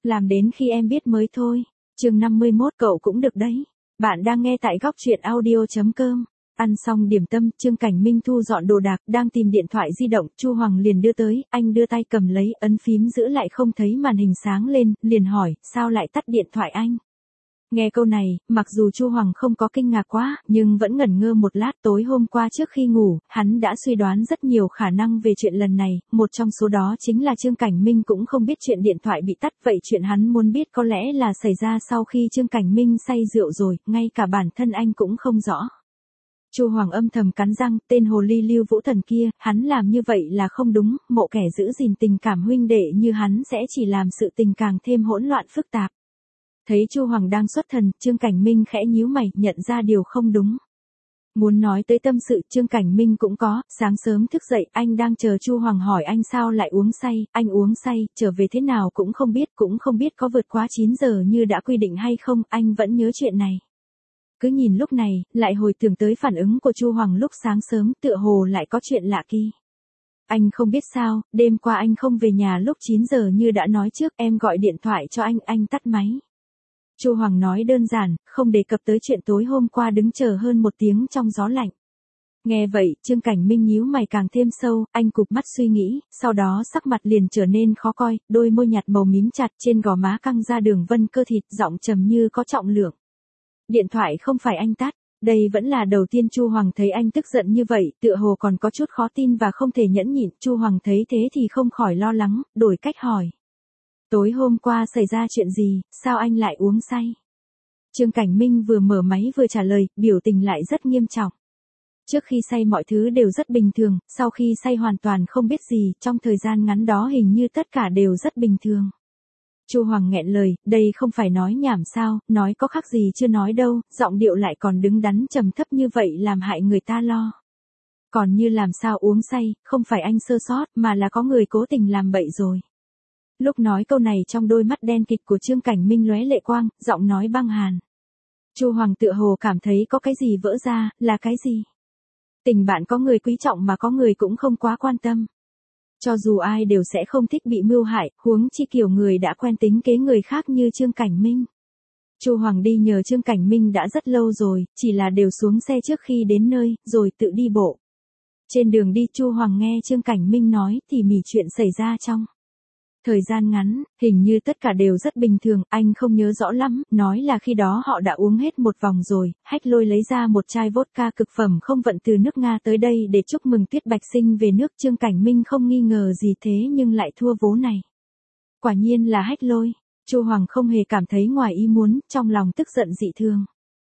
Làm đến khi em biết mới thôi. Chương 51 cậu cũng được đấy. Bạn đang nghe tại góc truyện audio.com. Ăn xong điểm tâm, Trương Cảnh Minh thu dọn đồ đạc, đang tìm điện thoại di động, Chu Hoàng liền đưa tới, anh đưa tay cầm lấy, ấn phím giữ lại không thấy màn hình sáng lên, liền hỏi, sao lại tắt điện thoại anh? Nghe câu này, mặc dù Chu Hoàng không có kinh ngạc quá, nhưng vẫn ngẩn ngơ một lát. Tối hôm qua trước khi ngủ, hắn đã suy đoán rất nhiều khả năng về chuyện lần này, một trong số đó chính là Trương Cảnh Minh cũng không biết chuyện điện thoại bị tắt, vậy chuyện hắn muốn biết có lẽ là xảy ra sau khi Trương Cảnh Minh say rượu rồi, ngay cả bản thân anh cũng không rõ. Chu Hoàng âm thầm cắn răng, tên hồ ly Lưu Vũ Thần kia, hắn làm như vậy là không đúng, mộ kẻ giữ gìn tình cảm huynh đệ như hắn sẽ chỉ làm sự tình càng thêm hỗn loạn phức tạp. Thấy Chu Hoàng đang xuất thần, Trương Cảnh Minh khẽ nhíu mày, nhận ra điều không đúng. Muốn nói tới tâm sự, Trương Cảnh Minh cũng có, sáng sớm thức dậy, anh đang chờ Chu Hoàng hỏi anh sao lại uống say, anh uống say, trở về thế nào cũng không biết có vượt quá 9 giờ như đã quy định hay không, anh vẫn nhớ chuyện này. Cứ nhìn lúc này, lại hồi tưởng tới phản ứng của Chu Hoàng lúc sáng sớm, tựa hồ lại có chuyện lạ kỳ. Anh không biết sao, đêm qua anh không về nhà lúc 9 giờ như đã nói trước, em gọi điện thoại cho anh tắt máy. Chu Hoàng nói đơn giản, không đề cập tới chuyện tối hôm qua đứng chờ hơn 1 tiếng trong gió lạnh. Nghe vậy, Trương Cảnh Minh nhíu mày càng thêm sâu, anh cụp mắt suy nghĩ, sau đó sắc mặt liền trở nên khó coi, đôi môi nhạt màu mím chặt, trên gò má căng ra đường vân cơ thịt, giọng trầm như có trọng lượng. Điện thoại không phải anh tắt, đây vẫn là đầu tiên Chu Hoàng thấy anh tức giận như vậy, tựa hồ còn có chút khó tin và không thể nhẫn nhịn. Chu Hoàng thấy thế thì không khỏi lo lắng, đổi cách hỏi. Tối hôm qua xảy ra chuyện gì, sao anh lại uống say? Trương Cảnh Minh vừa mở máy vừa trả lời, biểu tình lại rất nghiêm trọng. Trước khi say mọi thứ đều rất bình thường, sau khi say hoàn toàn không biết gì, trong thời gian ngắn đó hình như tất cả đều rất bình thường. Chu Hoàng nghẹn lời, đây không phải nói nhảm sao, nói có khác gì chưa nói đâu, giọng điệu lại còn đứng đắn trầm thấp như vậy làm hại người ta lo. Còn như làm sao uống say, không phải anh sơ sót, mà là có người cố tình làm bậy rồi. Lúc nói câu này trong đôi mắt đen kịt của Trương Cảnh Minh lóe lệ quang, giọng nói băng hàn. Chu Hoàng tựa hồ cảm thấy có cái gì vỡ ra, là cái gì? Tình bạn có người quý trọng mà có người cũng không quá quan tâm. Cho dù ai đều sẽ không thích bị mưu hại, huống chi kiểu người đã quen tính kế người khác như Trương Cảnh Minh. Chu Hoàng đi nhờ Trương Cảnh Minh đã rất lâu rồi, chỉ là đều xuống xe trước khi đến nơi, rồi tự đi bộ. Trên đường đi Chu Hoàng nghe Trương Cảnh Minh nói tỉ mỉ chuyện xảy ra trong thời gian ngắn, hình như tất cả đều rất bình thường, anh không nhớ rõ lắm, nói là khi đó họ đã uống hết một vòng rồi, Hách Lôi lấy ra một chai vodka cực phẩm không vận từ nước Nga tới đây để chúc mừng Tuyết Bạch Sinh về nước. Trương Cảnh Minh không nghi ngờ gì thế nhưng lại thua vố này. Quả nhiên là Hách Lôi, Chu Hoàng không hề cảm thấy ngoài ý muốn, trong lòng tức giận dị thường.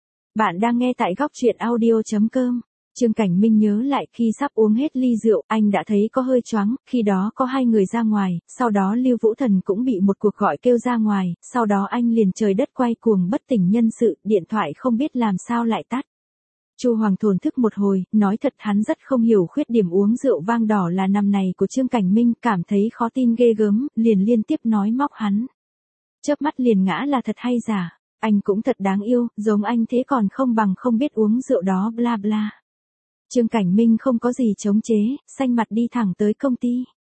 Bạn đang nghe tại góc truyện audio.com. Trương Cảnh Minh nhớ lại khi sắp uống hết ly rượu, anh đã thấy có hơi choáng, khi đó có 2 người ra ngoài, sau đó Lưu Vũ Thần cũng bị một cuộc gọi kêu ra ngoài, sau đó anh liền trời đất quay cuồng bất tỉnh nhân sự, điện thoại không biết làm sao lại tắt. Chu Hoàng thổn thức một hồi, nói thật hắn rất không hiểu khuyết điểm uống rượu vang đỏ là năm này của Trương Cảnh Minh, cảm thấy khó tin ghê gớm, liền liên tiếp nói móc hắn. Chớp mắt liền ngã là thật hay giả, anh cũng thật đáng yêu, giống anh thế còn không bằng không biết uống rượu đó bla bla. Trương Cảnh Minh không có gì chống chế, xanh mặt đi thẳng tới công ty.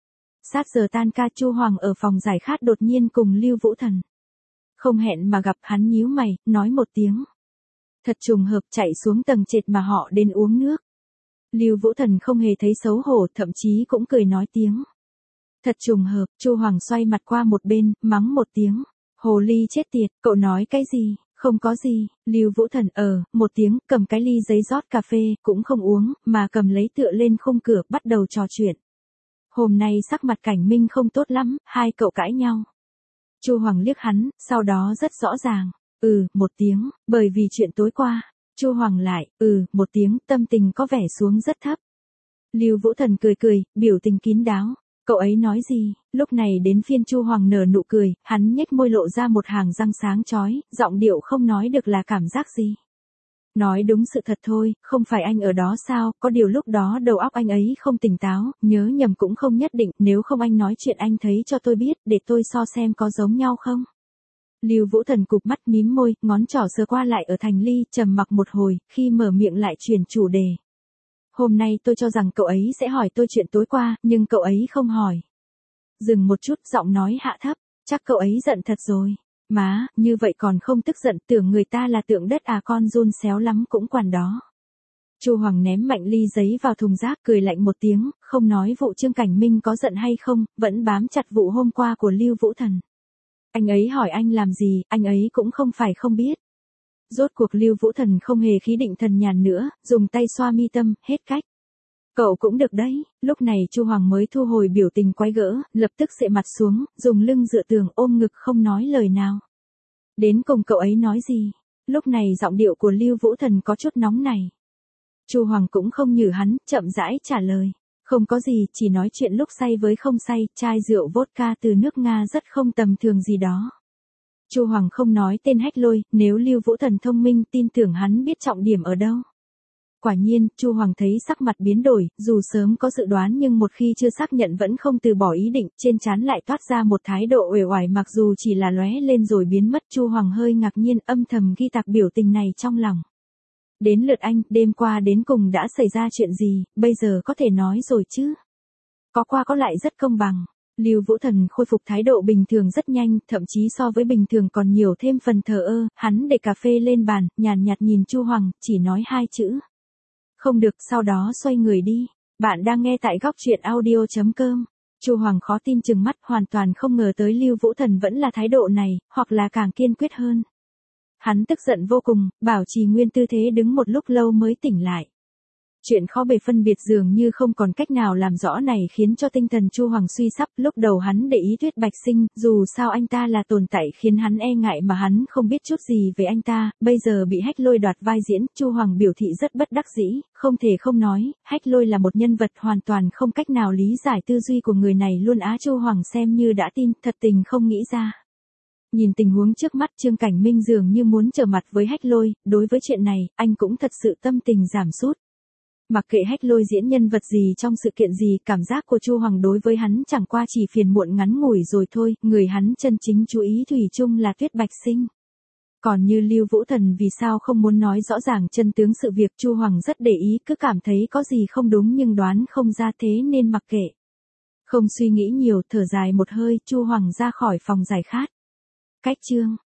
Sát giờ tan ca Chu Hoàng ở phòng giải khát đột nhiên cùng Lưu Vũ Thần. Không hẹn mà gặp hắn nhíu mày, nói một tiếng. Thật trùng hợp chạy xuống tầng trệt mà họ đến uống nước. Lưu Vũ Thần không hề thấy xấu hổ, thậm chí cũng cười nói tiếng. Thật trùng hợp, Chu Hoàng xoay mặt qua một bên, mắng một tiếng. Hồ ly chết tiệt, cậu nói cái gì? Không có gì, Lưu Vũ Thần một tiếng, cầm cái ly giấy rót cà phê, cũng không uống, mà cầm lấy tựa lên khung cửa, bắt đầu trò chuyện. Hôm nay sắc mặt Cảnh Minh không tốt lắm, hai cậu cãi nhau. Chu Hoàng liếc hắn, sau đó rất rõ ràng, một tiếng, bởi vì chuyện tối qua. Chu Hoàng lại, một tiếng, tâm tình có vẻ xuống rất thấp. Lưu Vũ Thần cười, biểu tình kín đáo. Cậu ấy nói gì? Lúc này đến phiên Chu Hoàng nở nụ cười, hắn nhếch môi lộ ra một hàng răng sáng chói, giọng điệu không nói được là cảm giác gì. Nói đúng sự thật thôi, không phải anh ở đó sao, có điều lúc đó đầu óc anh ấy không tỉnh táo, nhớ nhầm cũng không nhất định, nếu không anh nói chuyện anh thấy cho tôi biết, để tôi so xem có giống nhau không. Lưu Vũ Thần cụp mắt mím môi, ngón trỏ sờ qua lại ở thành ly, trầm mặc một hồi, khi mở miệng lại chuyển chủ đề. Hôm nay tôi cho rằng cậu ấy sẽ hỏi tôi chuyện tối qua, nhưng cậu ấy không hỏi. Dừng một chút, giọng nói hạ thấp, Chắc cậu ấy giận thật rồi. Má, như vậy còn không tức giận, tưởng người ta là tượng đất à, con run xéo lắm cũng quản đó. Chu Hoàng ném mạnh ly giấy vào thùng rác, cười lạnh một tiếng, không nói vụ Trương Cảnh Minh có giận hay không, vẫn bám chặt vụ hôm qua của Lưu Vũ Thần. Anh ấy hỏi anh làm gì, anh ấy cũng không phải không biết. Rốt cuộc Lưu Vũ Thần không hề khí định thần nhàn nữa, dùng tay xoa mi tâm, hết cách. Cậu cũng được đấy, lúc này Chu Hoàng mới thu hồi biểu tình quái gỡ, lập tức xệ mặt xuống, dùng lưng dựa tường ôm ngực không nói lời nào. Đến cùng cậu ấy nói gì? Lúc này giọng điệu của Lưu Vũ Thần có chút nóng này. Chu Hoàng cũng không nhử hắn, chậm rãi trả lời. Không có gì, chỉ nói chuyện lúc say với không say, chai rượu vodka từ nước Nga rất không tầm thường gì đó. Chu Hoàng không nói tên Hách Lôi, nếu Lưu Vũ Thần thông minh tin tưởng hắn biết trọng điểm ở đâu. Quả nhiên, Chu Hoàng thấy sắc mặt biến đổi, dù sớm có dự đoán nhưng một khi chưa xác nhận vẫn không từ bỏ ý định, trên trán lại toát ra một thái độ uể oải mặc dù chỉ là lóe lên rồi biến mất. Chu Hoàng hơi ngạc nhiên, âm thầm ghi tạc biểu tình này trong lòng. Đến lượt anh, đêm qua đến cùng đã xảy ra chuyện gì, bây giờ có thể nói rồi chứ. Có qua có lại rất công bằng. Lưu Vũ Thần khôi phục thái độ bình thường rất nhanh, thậm chí so với bình thường còn nhiều thêm phần thờ ơ, hắn để cà phê lên bàn, nhàn nhạt nhìn Chu Hoàng, chỉ nói 2 chữ. Không được, sau đó xoay người đi. Bạn đang nghe tại góc truyện audio.com. Chu Hoàng khó tin chừng mắt, hoàn toàn không ngờ tới Lưu Vũ Thần vẫn là thái độ này, hoặc là càng kiên quyết hơn. Hắn tức giận vô cùng, bảo trì nguyên tư thế đứng một lúc lâu mới tỉnh lại. Chuyện khó bề phân biệt dường như không còn cách nào làm rõ này khiến cho tinh thần Chu Hoàng suy sắp. Lúc đầu hắn để ý Tuyết Bạch Sinh, dù sao anh ta là tồn tại khiến hắn e ngại mà hắn không biết chút gì về anh ta, bây giờ bị Hách Lôi đoạt vai diễn, Chu Hoàng biểu thị rất bất đắc dĩ, không thể không nói, Hách Lôi là một nhân vật hoàn toàn không cách nào lý giải tư duy của người này luôn á. Chu Hoàng xem như đã tin, thật tình không nghĩ ra. Nhìn tình huống trước mắt, Trương Cảnh Minh dường như muốn trở mặt với Hách Lôi, đối với chuyện này, anh cũng thật sự tâm tình giảm sút. Mặc kệ Hách Lôi diễn nhân vật gì trong sự kiện gì, cảm giác của Chu Hoàng đối với hắn chẳng qua chỉ phiền muộn ngắn ngủi rồi thôi, người hắn chân chính chú ý thủy chung là Tuyết Bạch Sinh. Còn như Lưu Vũ Thần vì sao không muốn nói rõ ràng chân tướng sự việc, Chu Hoàng rất để ý, cứ cảm thấy có gì không đúng nhưng đoán không ra thế nên mặc kệ. Không suy nghĩ nhiều, thở dài một hơi, Chu Hoàng ra khỏi phòng giải khát. Cách chương